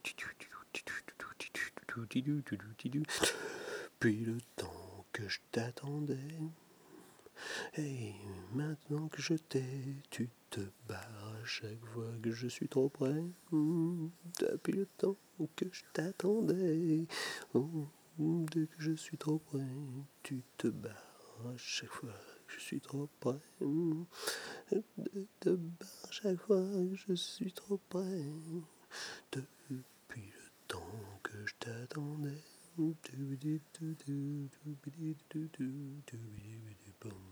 Puis le temps que je t'attendais, et maintenant que je t'ai, tu te barres à chaque fois que je suis trop près. Depuis le temps que je t'attendais, dès que je suis trop près, tu te barres à chaque fois que je suis trop près. Tu te barres à chaque fois que je suis trop près. Depuis le temps que je t'attendais.